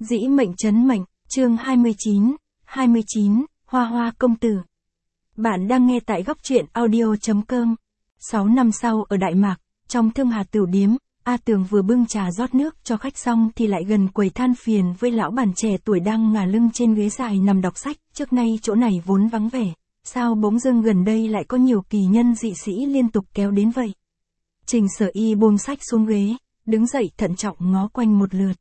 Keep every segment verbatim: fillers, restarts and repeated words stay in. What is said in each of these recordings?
Dĩ mệnh trấn mệnh, chương hai mươi chín, hai mươi chín, Hoa Hoa công tử. Bạn đang nghe tại góc truyện audio chấm com. Sáu năm sau ở Đại Mạc, trong Thương Hà Tửu Điếm, A Tường vừa bưng trà rót nước cho khách xong thì lại gần quầy than phiền với lão bản trẻ tuổi đang ngả lưng trên ghế dài nằm đọc sách. Trước nay chỗ này vốn vắng vẻ, sao bỗng dưng gần đây lại có nhiều kỳ nhân dị sĩ liên tục kéo đến vậy? Trình Sở Y buông sách xuống ghế, đứng dậy thận trọng ngó quanh một lượt.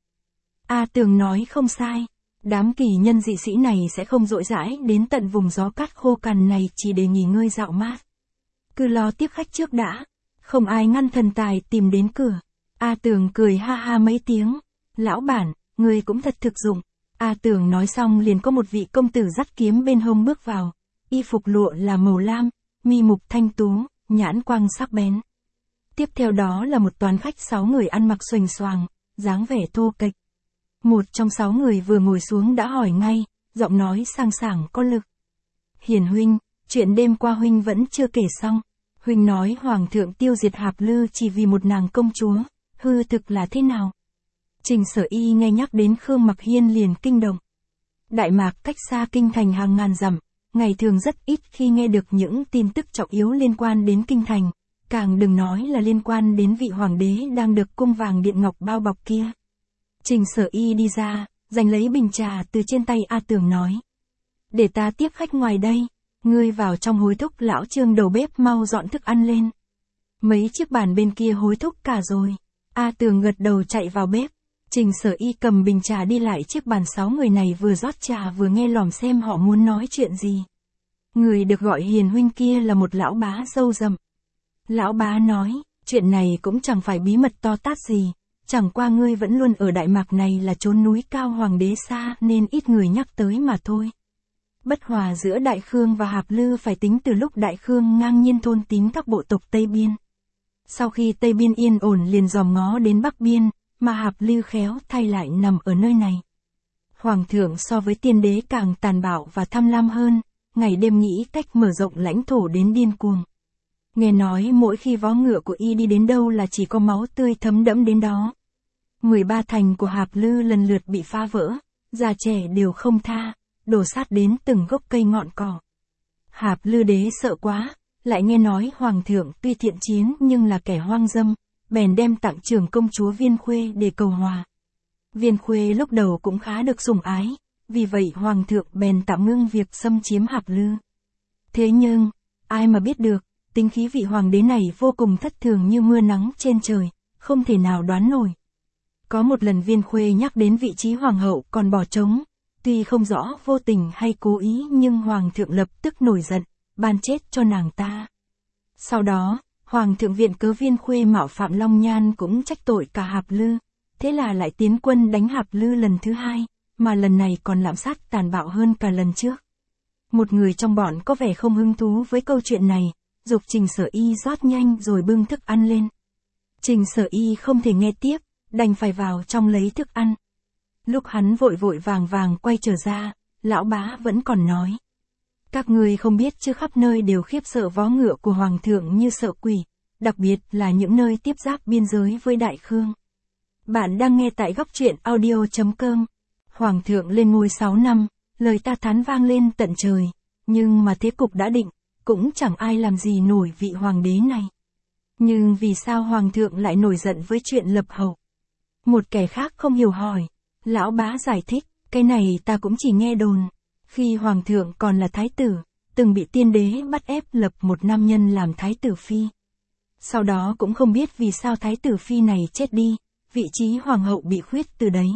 A Tường nói không sai, đám kỳ nhân dị sĩ này sẽ không dội dãi đến tận vùng gió cát khô cằn này chỉ để nghỉ ngơi dạo mát. Cứ lo tiếp khách trước đã, không ai ngăn thần tài tìm đến cửa. A Tường cười ha ha mấy tiếng, lão bản, người cũng thật thực dụng. A Tường nói xong liền có một vị công tử dắt kiếm bên hông bước vào, y phục lụa là màu lam, mi mục thanh tú, nhãn quang sắc bén. Tiếp theo đó là một toán khách sáu người ăn mặc xuềnh xoàng, dáng vẻ thô kệch. Một trong sáu người vừa ngồi xuống đã hỏi ngay, giọng nói sang sảng có lực. Hiền huynh, chuyện đêm qua huynh vẫn chưa kể xong. Huynh nói hoàng thượng tiêu diệt Hạp Lư chỉ vì một nàng công chúa, hư thực là thế nào? Trình Sở Y nghe nhắc đến Khương Mặc Hiên liền kinh động. Đại Mạc cách xa kinh thành hàng ngàn dặm, ngày thường rất ít khi nghe được những tin tức trọng yếu liên quan đến kinh thành, càng đừng nói là liên quan đến vị hoàng đế đang được cung vàng điện ngọc bao bọc kia. Trình Sở Y đi ra, giành lấy bình trà từ trên tay A Tường nói. Để ta tiếp khách ngoài đây, ngươi vào trong hối thúc lão Trương đầu bếp mau dọn thức ăn lên. Mấy chiếc bàn bên kia hối thúc cả rồi. A Tường gật đầu chạy vào bếp. Trình Sở Y cầm bình trà đi lại chiếc bàn sáu người này vừa rót trà vừa nghe lòm xem họ muốn nói chuyện gì. Người được gọi hiền huynh kia là một lão bá râu rậm. Lão bá nói, chuyện này cũng chẳng phải bí mật to tát gì. Chẳng qua ngươi vẫn luôn ở Đại Mạc này là chốn núi cao hoàng đế xa nên ít người nhắc tới mà thôi. Bất hòa giữa Đại Khương và Hạp Lư phải tính từ lúc Đại Khương ngang nhiên thôn tính các bộ tộc Tây Biên. Sau khi Tây Biên yên ổn liền dòm ngó đến Bắc Biên, mà Hạp Lư khéo thay lại nằm ở nơi này. Hoàng thượng so với tiên đế càng tàn bạo và tham lam hơn, ngày đêm nghĩ cách mở rộng lãnh thổ đến điên cuồng. Nghe nói mỗi khi vó ngựa của y đi đến đâu là chỉ có máu tươi thấm đẫm đến đó. mười ba thành của Hạp Lư lần lượt bị phá vỡ, già trẻ đều không tha, đổ sát đến từng gốc cây ngọn cỏ. Hạp Lư đế sợ quá, lại nghe nói hoàng thượng tuy thiện chiến nhưng là kẻ hoang dâm, bèn đem tặng trưởng công chúa Viên Khuê để cầu hòa. Viên Khuê lúc đầu cũng khá được sủng ái, vì vậy hoàng thượng bèn tạm ngưng việc xâm chiếm Hạp Lư. Thế nhưng, ai mà biết được, tính khí vị hoàng đế này vô cùng thất thường như mưa nắng trên trời, không thể nào đoán nổi. Có một lần Viên Khuê nhắc đến vị trí hoàng hậu còn bỏ trống, tuy không rõ vô tình hay cố ý nhưng hoàng thượng lập tức nổi giận, ban chết cho nàng ta. Sau đó, hoàng thượng viện cớ Viên Khuê mạo phạm Long Nhan cũng trách tội cả Hạp Lư, thế là lại tiến quân đánh Hạp Lư lần thứ hai, mà lần này còn lạm sát tàn bạo hơn cả lần trước. Một người trong bọn có vẻ không hứng thú với câu chuyện này, giục Trình Sở Y rót nhanh rồi bưng thức ăn lên. Trình Sở Y không thể nghe tiếp, đành phải vào trong lấy thức ăn. Lúc hắn vội vội vàng vàng quay trở ra, lão bá vẫn còn nói. Các người không biết chứ khắp nơi đều khiếp sợ vó ngựa của hoàng thượng như sợ quỷ, đặc biệt là những nơi tiếp giáp biên giới với Đại Khương. Bạn đang nghe tại góc truyện audio chấm com. Hoàng thượng lên ngôi sáu năm, lời ta thán vang lên tận trời, nhưng mà thế cục đã định, cũng chẳng ai làm gì nổi vị hoàng đế này. Nhưng vì sao hoàng thượng lại nổi giận với chuyện lập hậu? Một kẻ khác không hiểu hỏi. Lão bá giải thích, cái này ta cũng chỉ nghe đồn. Khi hoàng thượng còn là thái tử, từng bị tiên đế bắt ép lập một nam nhân làm thái tử phi. Sau đó cũng không biết vì sao thái tử phi này chết đi, vị trí hoàng hậu bị khuyết từ đấy.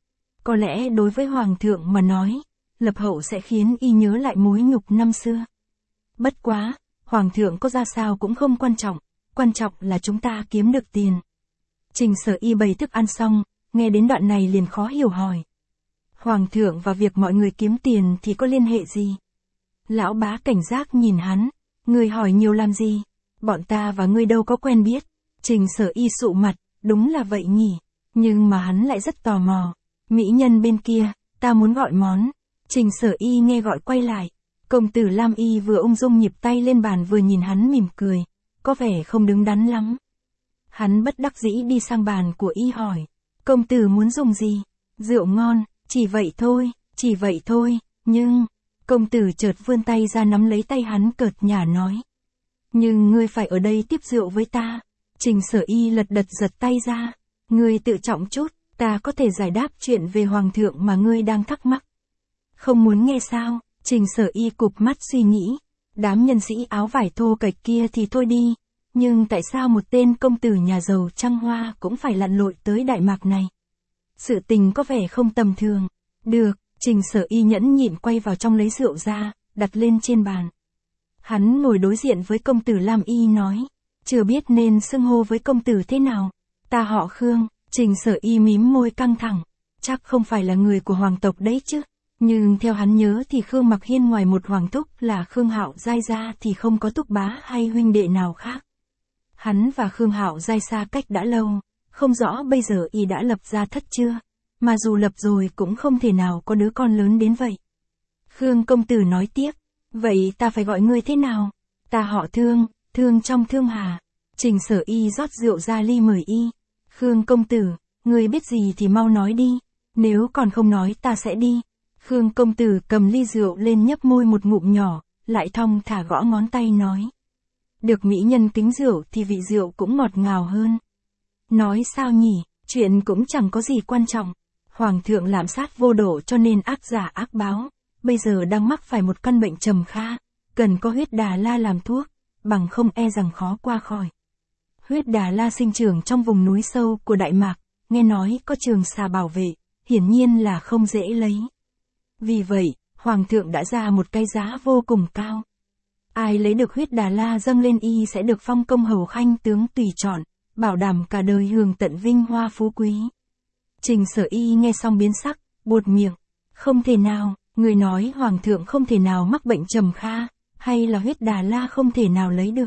Có lẽ đối với hoàng thượng mà nói, lập hậu sẽ khiến y nhớ lại mối nhục năm xưa. Bất quá, hoàng thượng có ra sao cũng không quan trọng, quan trọng là chúng ta kiếm được tiền. Trình Sở Y bày thức ăn xong, nghe đến đoạn này liền khó hiểu hỏi. Hoàng thượng và việc mọi người kiếm tiền thì có liên hệ gì? Lão bá cảnh giác nhìn hắn, người hỏi nhiều làm gì? Bọn ta và ngươi đâu có quen biết. Trình Sở Y sụ mặt, đúng là vậy nhỉ. Nhưng mà hắn lại rất tò mò. Mỹ nhân bên kia, ta muốn gọi món. Trình Sở Y nghe gọi quay lại. Công tử Lam Y vừa ung dung nhịp tay lên bàn vừa nhìn hắn mỉm cười, có vẻ không đứng đắn lắm. Hắn bất đắc dĩ đi sang bàn của y hỏi, công tử muốn dùng gì? Rượu ngon, Chỉ vậy thôi, chỉ vậy thôi, nhưng, công tử chợt vươn tay ra nắm lấy tay hắn cợt nhả nói. Nhưng ngươi phải ở đây tiếp rượu với ta. Trình Sở Y lật đật giật tay ra. Ngươi tự trọng chút, ta có thể giải đáp chuyện về Hoàng thượng mà ngươi đang thắc mắc. Không muốn nghe sao? Trình Sở Y cụp mắt suy nghĩ. Đám nhân sĩ áo vải thô kệch kia thì thôi đi. Nhưng tại sao một tên công tử nhà giàu trăng hoa cũng phải lặn lội tới Đại Mạc này? Sự tình có vẻ không tầm thường. Được, Trình Sở Y nhẫn nhịn quay vào trong lấy rượu ra, đặt lên trên bàn. Hắn ngồi đối diện với công tử Lam Y nói. Chưa biết nên xưng hô với công tử thế nào. Ta họ Khương. Trình Sở Y mím môi căng thẳng. Chắc không phải là người của hoàng tộc đấy chứ. Nhưng theo hắn nhớ thì Khương Mặc Hiên ngoài một hoàng thúc là Khương Hạo Giai ra thì không có thúc bá hay huynh đệ nào khác. Hắn và Khương Hạo Giai xa cách đã lâu, không rõ bây giờ y đã lập gia thất chưa, mà dù lập rồi cũng không thể nào có đứa con lớn đến vậy. Khương công tử nói tiếp, vậy ta phải gọi ngươi thế nào? Ta họ Thương, Thương trong Thương Hà. Trình Sở Y rót rượu ra ly mời y. Khương công tử, ngươi biết gì thì mau nói đi, nếu còn không nói ta sẽ đi. Khương công tử cầm ly rượu lên nhấp môi một ngụm nhỏ, lại thong thả gõ ngón tay nói. Được mỹ nhân kính rượu thì vị rượu cũng ngọt ngào hơn. Nói sao nhỉ, chuyện cũng chẳng có gì quan trọng. Hoàng thượng lạm sát vô độ cho nên ác giả ác báo, bây giờ đang mắc phải một căn bệnh trầm kha, cần có huyết đà la làm thuốc, bằng không e rằng khó qua khỏi. Huyết đà la sinh trưởng trong vùng núi sâu của Đại Mạc, nghe nói có trường xà bảo vệ, hiển nhiên là không dễ lấy. Vì vậy, Hoàng thượng đã ra một cái giá vô cùng cao. Ai lấy được huyết đà la dâng lên y sẽ được phong công hầu khanh tướng tùy chọn, bảo đảm cả đời hưởng tận vinh hoa phú quý. Trình Sở Y nghe xong biến sắc, buột miệng. Không thể nào, người nói Hoàng thượng không thể nào mắc bệnh trầm kha, hay là huyết đà la không thể nào lấy được.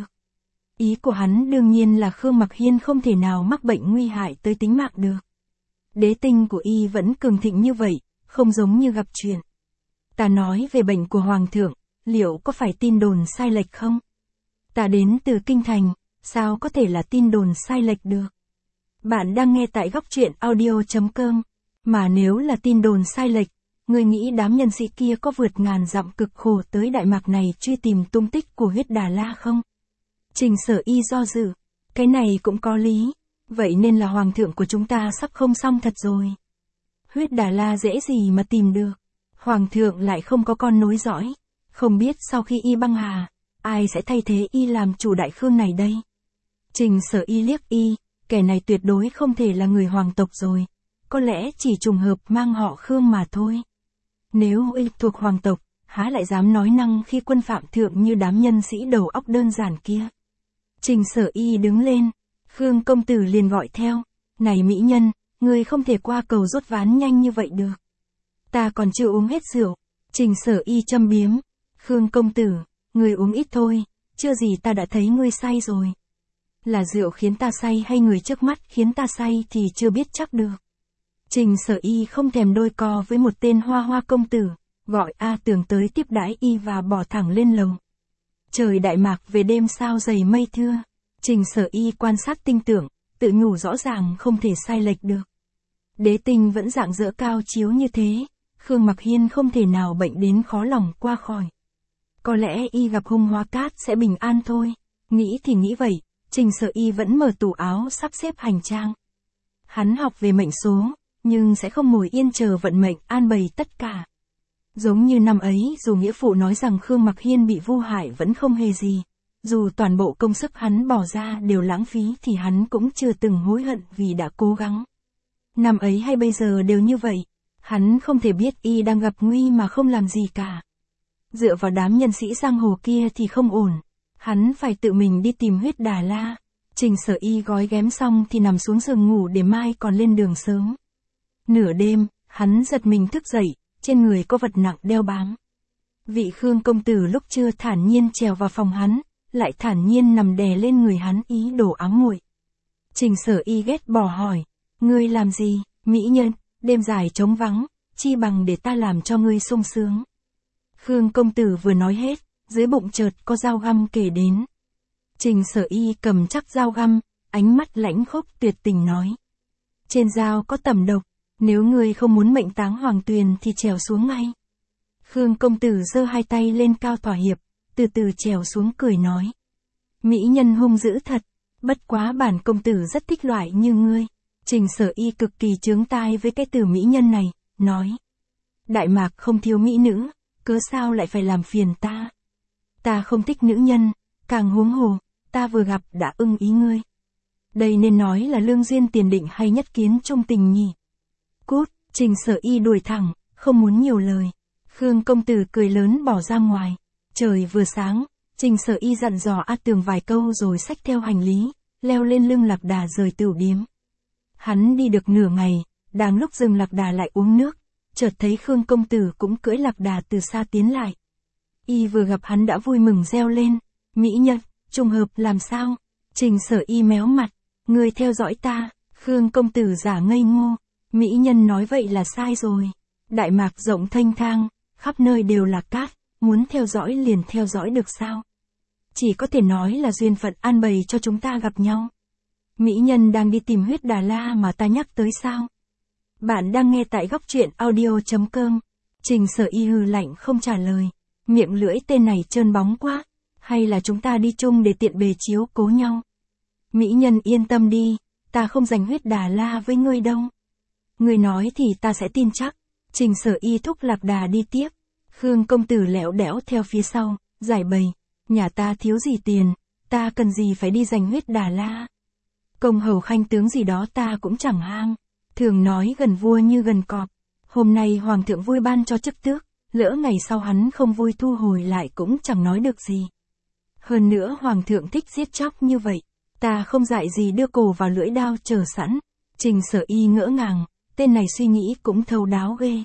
Ý của hắn đương nhiên là Khương Mặc Hiên không thể nào mắc bệnh nguy hại tới tính mạng được. Đế tinh của y vẫn cường thịnh như vậy, không giống như gặp chuyện. Ta nói về bệnh của Hoàng thượng, liệu có phải tin đồn sai lệch không? Ta đến từ Kinh Thành, sao có thể là tin đồn sai lệch được? Bạn đang nghe tại góc truyện audio chấm com, mà nếu là tin đồn sai lệch, người nghĩ đám nhân sĩ kia có vượt ngàn dặm cực khổ tới Đại Mạc này truy tìm tung tích của huyết đà la không? Trình Sở Y do dự, cái này cũng có lý, vậy nên là Hoàng thượng của chúng ta sắp không xong thật rồi. Huyết đà la dễ gì mà tìm được, Hoàng thượng lại không có con nối dõi, không biết sau khi y băng hà, ai sẽ thay thế y làm chủ Đại Khương này đây? Trình Sở Y liếc y, kẻ này tuyệt đối không thể là người hoàng tộc rồi, có lẽ chỉ trùng hợp mang họ Khương mà thôi. Nếu y thuộc hoàng tộc, há lại dám nói năng khi quân phạm thượng như đám nhân sĩ đầu óc đơn giản kia. Trình Sở Y đứng lên, Khương công tử liền gọi theo, này mỹ nhân, ngươi không thể qua cầu rốt ván nhanh như vậy được. Ta còn chưa uống hết rượu. Trình Sở Y châm biếm, Khương công tử, ngươi uống ít thôi, chưa gì ta đã thấy ngươi say rồi. Là rượu khiến ta say hay người trước mắt khiến ta say thì chưa biết chắc được. Trình Sở Y không thèm đôi co với một tên hoa hoa công tử, gọi A Tường tới tiếp đãi y và bỏ thẳng lên lầu. Trời Đại Mạc về đêm sao dày mây thưa. Trình Sở Y quan sát tinh tưởng, tự nhủ rõ ràng không thể sai lệch được. Đế tinh vẫn rạng rỡ cao chiếu như thế, Khương Mặc Hiên không thể nào bệnh đến khó lòng qua khỏi. Có lẽ y gặp hung hóa cát sẽ bình an thôi. Nghĩ thì nghĩ vậy, Trình Sở Y vẫn mở tủ áo sắp xếp hành trang. Hắn học về mệnh số, nhưng sẽ không ngồi yên chờ vận mệnh an bày tất cả. Giống như năm ấy dù nghĩa phụ nói rằng Khương Mặc Hiên bị vu hại vẫn không hề gì. Dù toàn bộ công sức hắn bỏ ra đều lãng phí thì hắn cũng chưa từng hối hận vì đã cố gắng. Năm ấy hay bây giờ đều như vậy. Hắn không thể biết y đang gặp nguy mà không làm gì cả. Dựa vào đám nhân sĩ giang hồ kia thì không ổn. Hắn phải tự mình đi tìm huyết đà la. Trình Sở Y gói ghém xong thì nằm xuống giường ngủ để mai còn lên đường sớm. Nửa đêm, hắn giật mình thức dậy, trên người có vật nặng đeo bám. Vị Khương công tử lúc trưa thản nhiên trèo vào phòng hắn, lại thản nhiên nằm đè lên người hắn ý đồ ám muội. Trình Sở Y ghét bỏ hỏi, ngươi làm gì, mỹ nhân, đêm dài trống vắng, chi bằng để ta làm cho ngươi sung sướng. Khương công tử vừa nói hết, dưới bụng chợt có dao găm kề đến. Trình Sở Y cầm chắc dao găm, ánh mắt lãnh khốc tuyệt tình nói. Trên dao có tẩm độc, Nếu ngươi không muốn mệnh táng Hoàng Tuyền thì trèo xuống ngay. Khương công tử giơ hai tay lên cao thỏa hiệp, từ từ trèo xuống cười nói. Mỹ nhân hung dữ thật, bất quá bản công tử rất thích loại như ngươi. Trình Sở Y cực kỳ chướng tai với cái từ mỹ nhân này, nói. Đại Mạc không thiếu mỹ nữ, cớ sao lại phải làm phiền ta. Ta không thích nữ nhân, càng huống hồ, ta vừa gặp đã ưng ý ngươi. Đây nên nói là lương duyên tiền định hay nhất kiến trung tình nhỉ. Cút, Trình Sở Y đuổi thẳng, không muốn nhiều lời. Khương công tử cười lớn bỏ ra ngoài. Trời vừa sáng, Trình Sở Y dặn dò A Tường vài câu rồi xách theo hành lý, leo lên lưng Lạc Đà rời tửu điếm. Hắn đi được nửa ngày, đang lúc dừng Lạc Đà lại uống nước, chợt thấy Khương công tử cũng cưỡi Lạc Đà từ xa tiến lại. Y vừa gặp hắn đã vui mừng reo lên, mỹ nhân, trùng hợp làm sao? Trình Sở Y méo mặt, ngươi theo dõi ta. Khương công tử giả ngây ngô, mỹ nhân nói vậy là sai rồi. Đại Mạc rộng thênh thang, khắp nơi đều là cát, muốn theo dõi liền theo dõi được sao? Chỉ có thể nói là duyên phận an bày cho chúng ta gặp nhau. Mỹ nhân đang đi tìm huyết Đà La mà ta nhắc tới sao? Bạn đang nghe tại góc truyện audio.com. Trình Sở Y hừ lạnh không trả lời. Miệng lưỡi tên này trơn bóng quá. Hay là chúng ta đi chung để tiện bề chiếu cố nhau? Mỹ nhân yên tâm đi, ta không giành huyết Đà La với ngươi đâu. Ngươi nói thì ta sẽ tin chắc. Trình Sở Y thúc Lạc Đà đi tiếp. Khương công tử lẻo đẻo theo phía sau, giải bày. Nhà ta thiếu gì tiền, ta cần gì phải đi giành huyết Đà La. Công hầu khanh tướng gì đó ta cũng chẳng ham. Thường nói gần vua như gần cọp. Hôm nay hoàng thượng vui ban cho chức tước, lỡ ngày sau hắn không vui thu hồi lại cũng chẳng nói được gì. Hơn nữa hoàng thượng thích giết chóc như vậy, ta không dạy gì đưa cổ vào lưỡi đao chờ sẵn. Trình Sở Y ngỡ ngàng, tên này suy nghĩ cũng thấu đáo ghê.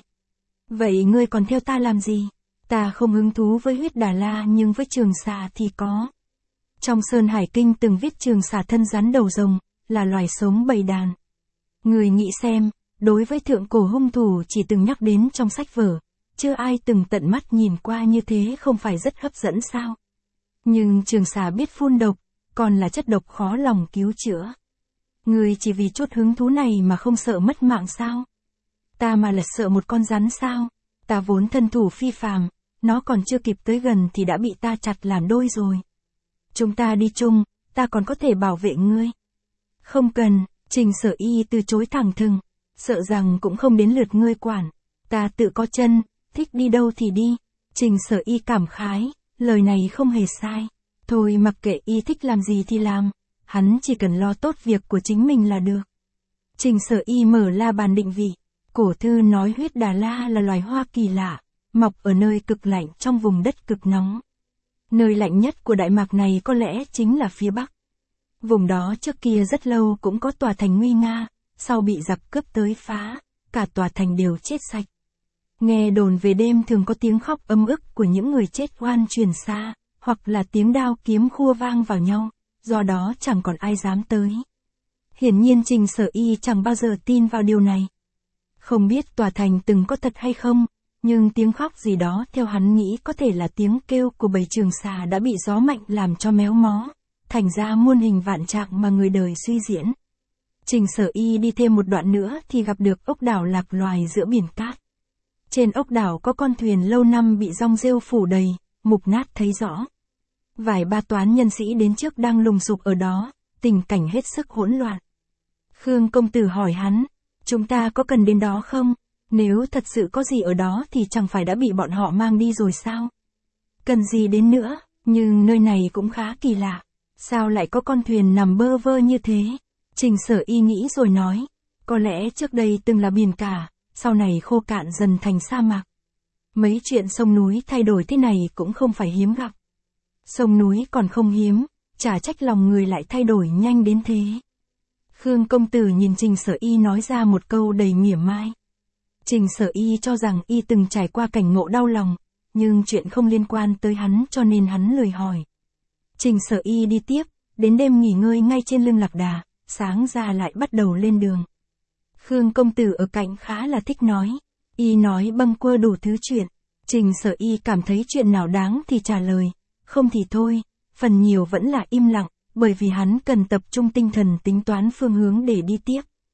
Vậy ngươi còn theo ta làm gì? Ta không hứng thú với huyết Đà La nhưng với Trường Xà thì có. Trong Sơn Hải Kinh từng viết Trường Xà thân rắn đầu rồng, là loài sống bầy đàn. Người nghĩ xem, đối với thượng cổ hung thủ chỉ từng nhắc đến trong sách vở, chưa ai từng tận mắt nhìn qua như thế không phải rất hấp dẫn sao? Nhưng Trường Xà biết phun độc, còn là chất độc khó lòng cứu chữa. Người chỉ vì chút hứng thú này mà không sợ mất mạng sao? Ta mà là sợ một con rắn sao? Ta vốn thân thủ phi phàm, nó còn chưa kịp tới gần thì đã bị ta chặt làm đôi rồi. Chúng ta đi chung, ta còn có thể bảo vệ ngươi. Không cần, Trình Sở Y từ chối thẳng thừng, sợ rằng cũng không đến lượt ngươi quản. Ta tự có chân, thích đi đâu thì đi. Trình Sở Y cảm khái, lời này không hề sai. Thôi mặc kệ y thích làm gì thì làm, hắn chỉ cần lo tốt việc của chính mình là được. Trình Sở Y mở la bàn định vị. Cổ thư nói huyết Đà La là loài hoa kỳ lạ, mọc ở nơi cực lạnh trong vùng đất cực nóng. Nơi lạnh nhất của Đại Mạc này có lẽ chính là phía Bắc. Vùng đó trước kia rất lâu cũng có tòa thành nguy nga, sau bị giặc cướp tới phá, cả tòa thành đều chết sạch. Nghe đồn về đêm thường có tiếng khóc âm ức của những người chết oan truyền xa, hoặc là tiếng đao kiếm khua vang vào nhau, do đó chẳng còn ai dám tới. Hiển nhiên Trình Sở Y chẳng bao giờ tin vào điều này. Không biết tòa thành từng có thật hay không, nhưng tiếng khóc gì đó theo hắn nghĩ có thể là tiếng kêu của bầy Trường Xà đã bị gió mạnh làm cho méo mó, thành ra muôn hình vạn trạng mà người đời suy diễn. Trình Sở Y đi thêm một đoạn nữa thì gặp được ốc đảo lạc loài giữa biển cát. Trên ốc đảo có con thuyền lâu năm bị rong rêu phủ đầy, mục nát thấy rõ. Vài ba toán nhân sĩ đến trước đang lùng sục ở đó, tình cảnh hết sức hỗn loạn. Khương công tử hỏi hắn, chúng ta có cần đến đó không? Nếu thật sự có gì ở đó thì chẳng phải đã bị bọn họ mang đi rồi sao? Cần gì đến nữa, nhưng nơi này cũng khá kỳ lạ. Sao lại có con thuyền nằm bơ vơ như thế? Trình Sở Y nghĩ rồi nói, có lẽ trước đây từng là biển cả, sau này khô cạn dần thành sa mạc. Mấy chuyện sông núi thay đổi thế này cũng không phải hiếm gặp. Sông núi còn không hiếm, chả trách lòng người lại thay đổi nhanh đến thế. Khương công tử nhìn Trình Sở Y nói ra một câu đầy mỉa mai. Trình Sở Y cho rằng y từng trải qua cảnh ngộ đau lòng, nhưng chuyện không liên quan tới hắn cho nên hắn lười hỏi. Trình Sở Y đi tiếp, đến đêm nghỉ ngơi ngay trên lưng Lạc Đà, sáng ra lại bắt đầu lên đường. Khương công tử ở cạnh khá là thích nói, y nói bâng quơ đủ thứ chuyện. Trình Sở Y cảm thấy chuyện nào đáng thì trả lời, không thì thôi, phần nhiều vẫn là im lặng, bởi vì hắn cần tập trung tinh thần tính toán phương hướng để đi tiếp.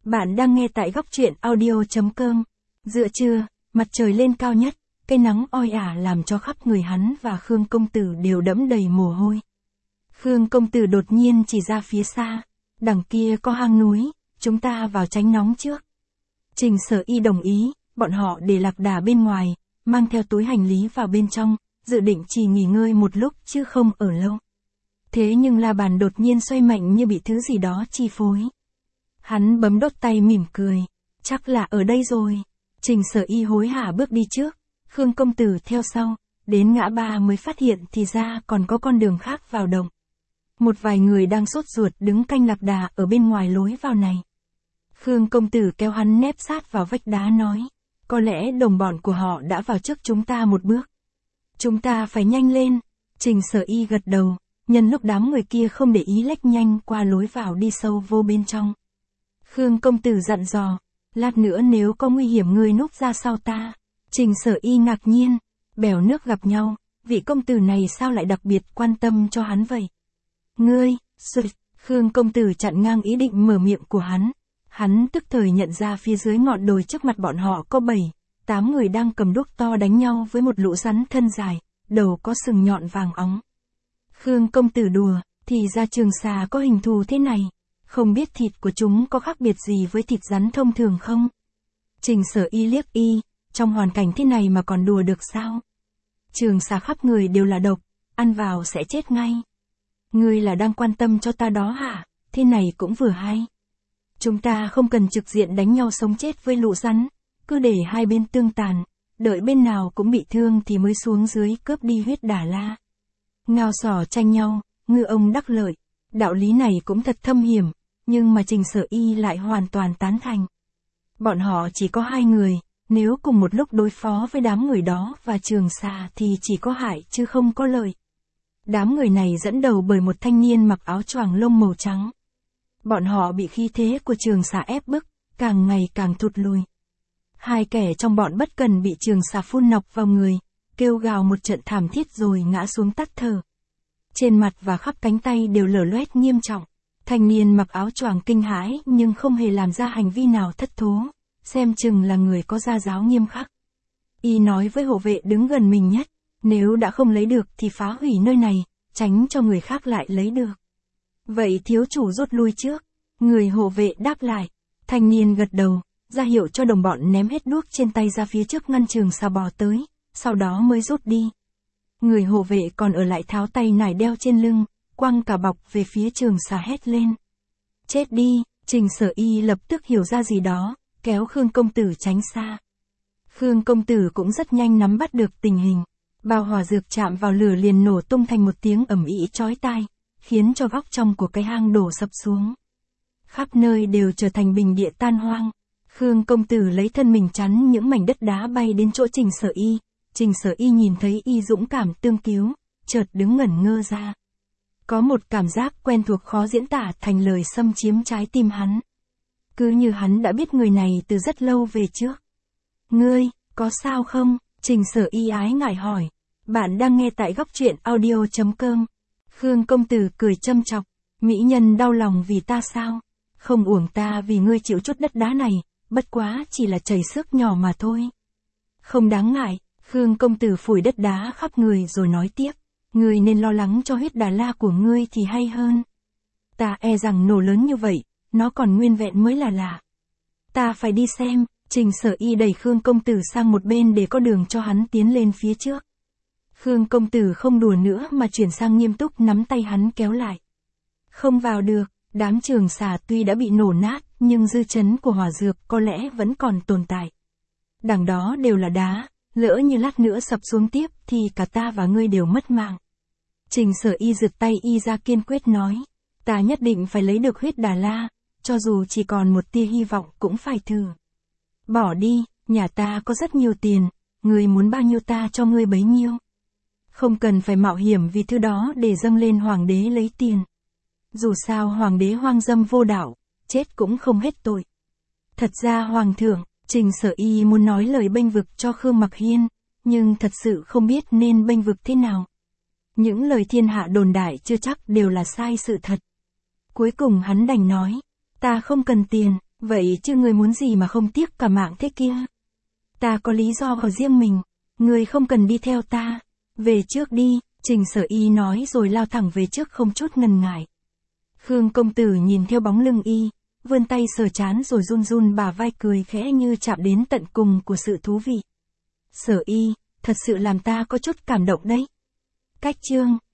Bạn đang nghe tại góc truyện audio.com. Giữa trưa, mặt trời lên cao nhất, cái nắng oi ả làm cho khắp người hắn và Khương công tử đều đẫm đầy mồ hôi. Khương công tử đột nhiên chỉ ra phía xa, đằng kia có hang núi, chúng ta vào tránh nóng trước. Trình Sở Y đồng ý, bọn họ để lạc đà bên ngoài, mang theo túi hành lý vào bên trong, dự định chỉ nghỉ ngơi một lúc chứ không ở lâu. Thế nhưng La Bàn đột nhiên xoay mạnh như bị thứ gì đó chi phối. Hắn bấm đốt tay mỉm cười, chắc là ở đây rồi. Trình Sở Y hối hả bước đi trước, Khương công tử theo sau, đến ngã ba mới phát hiện thì ra còn có con đường khác vào động. Một vài người đang sốt ruột đứng canh lạc đà ở bên ngoài lối vào này. Khương công tử kéo hắn nép sát vào vách đá nói, có lẽ đồng bọn của họ đã vào trước chúng ta một bước. Chúng ta phải nhanh lên. Trình Sở Y gật đầu, nhân lúc đám người kia không để ý lách nhanh qua lối vào đi sâu vô bên trong. Khương công tử dặn dò, lát nữa nếu có nguy hiểm ngươi núp ra sau ta. Trình Sở Y ngạc nhiên, bèo nước gặp nhau, vị công tử này sao lại đặc biệt quan tâm cho hắn vậy? Ngươi, sụt, Khương công tử chặn ngang ý định mở miệng của hắn. Hắn tức thời nhận ra phía dưới ngọn đồi trước mặt bọn họ có bảy, tám người đang cầm đuốc to đánh nhau với một lũ rắn thân dài, đầu có sừng nhọn vàng óng. Khương công tử đùa, thì ra trường xà có hình thù thế này, không biết thịt của chúng có khác biệt gì với thịt rắn thông thường không? Trình Sở Y liếc y, trong hoàn cảnh thế này mà còn đùa được sao? Trường xà khắp người đều là độc, ăn vào sẽ chết ngay. Ngươi là đang quan tâm cho ta đó hả? Thế này cũng vừa hay. Chúng ta không cần trực diện đánh nhau sống chết với lũ rắn, cứ để hai bên tương tàn, đợi bên nào cũng bị thương thì mới xuống dưới cướp đi huyết Đà La. Ngao sỏ tranh nhau, ngư ông đắc lợi, đạo lý này cũng thật thâm hiểm, nhưng mà Trình Sở Y lại hoàn toàn tán thành. Bọn họ chỉ có hai người, nếu cùng một lúc đối phó với đám người đó và trường xà thì chỉ có hại chứ không có lợi. Đám người này dẫn đầu bởi một thanh niên mặc áo choàng lông màu trắng. Bọn họ bị khí thế của trường xà ép bức, càng ngày càng thụt lùi. Hai kẻ trong bọn bất cần bị trường xà phun nọc vào người, kêu gào một trận thảm thiết rồi ngã xuống tắt thở. Trên mặt và khắp cánh tay đều lở loét nghiêm trọng. Thanh niên mặc áo choàng kinh hãi nhưng không hề làm ra hành vi nào thất thố, xem chừng là người có gia giáo nghiêm khắc. Y nói với hộ vệ đứng gần mình nhất, nếu đã không lấy được thì phá hủy nơi này, tránh cho người khác lại lấy được. Vậy thiếu chủ rút lui trước. Người hộ vệ đáp lại. Thanh niên gật đầu, ra hiệu cho đồng bọn ném hết đuốc trên tay ra phía trước ngăn trường xà bò tới, sau đó mới rút đi. Người hộ vệ còn ở lại tháo tay nải đeo trên lưng, quăng cả bọc về phía trường xà hét lên. Chết đi. Trình Sở Y lập tức hiểu ra gì đó, kéo Khương công tử tránh xa. Khương công tử cũng rất nhanh nắm bắt được tình hình. Bao hỏa dược chạm vào lửa liền nổ tung thành một tiếng ầm ĩ chói tai, khiến cho góc trong của cái hang đổ sập xuống. Khắp nơi đều trở thành bình địa tan hoang. Khương công tử lấy thân mình chắn những mảnh đất đá bay đến chỗ Trình Sở Y. Trình Sở Y nhìn thấy y dũng cảm tương cứu, chợt đứng ngẩn ngơ ra. Có một cảm giác quen thuộc khó diễn tả thành lời xâm chiếm trái tim hắn. Cứ như hắn đã biết người này từ rất lâu về trước. Ngươi, có sao không? Trình Sở Y ái ngại hỏi. Bạn đang nghe tại góc truyện audio.com. Khương công tử cười châm chọc. Mỹ nhân đau lòng vì ta sao? Không uổng ta vì ngươi chịu chút đất đá này, bất quá chỉ là chảy xước nhỏ mà thôi. Không đáng ngại. Khương công tử phủi đất đá khắp người rồi nói tiếp. Ngươi nên lo lắng cho huyết Đà La của ngươi thì hay hơn. Ta e rằng nổ lớn như vậy, nó còn nguyên vẹn mới là lạ. Ta phải đi xem. Trình Sở Y đẩy Khương công tử sang một bên để có đường cho hắn tiến lên phía trước. Khương công tử không đùa nữa mà chuyển sang nghiêm túc nắm tay hắn kéo lại. Không vào được, đám trường xà tuy đã bị nổ nát, nhưng dư chấn của hỏa dược có lẽ vẫn còn tồn tại. Đằng đó đều là đá, lỡ như lát nữa sập xuống tiếp thì cả ta và ngươi đều mất mạng. Trình Sở Y giật tay y ra kiên quyết nói, ta nhất định phải lấy được huyết Đà La, cho dù chỉ còn một tia hy vọng cũng phải thử. Bỏ đi, nhà ta có rất nhiều tiền, ngươi muốn bao nhiêu ta cho ngươi bấy nhiêu. Không cần phải mạo hiểm vì thứ đó để dâng lên hoàng đế lấy tiền. Dù sao hoàng đế hoang dâm vô đạo, chết cũng không hết tội. Thật ra hoàng thượng, Trình Sở Y muốn nói lời bênh vực cho Khương Mặc Hiên, nhưng thật sự không biết nên bênh vực thế nào. Những lời thiên hạ đồn đại chưa chắc đều là sai sự thật. Cuối cùng hắn đành nói, ta không cần tiền, Vậy chứ ngươi muốn gì mà không tiếc cả mạng thế kia? Ta có lý do của riêng mình, ngươi không cần đi theo ta. Về trước đi, Trình Sở Y nói rồi lao thẳng về trước không chút ngần ngại. Khương công tử nhìn theo bóng lưng y, vươn tay sờ trán rồi run run bả vai cười khẽ như chạm đến tận cùng của sự thú vị. Sở Y, thật sự làm ta có chút cảm động đấy. Cách chương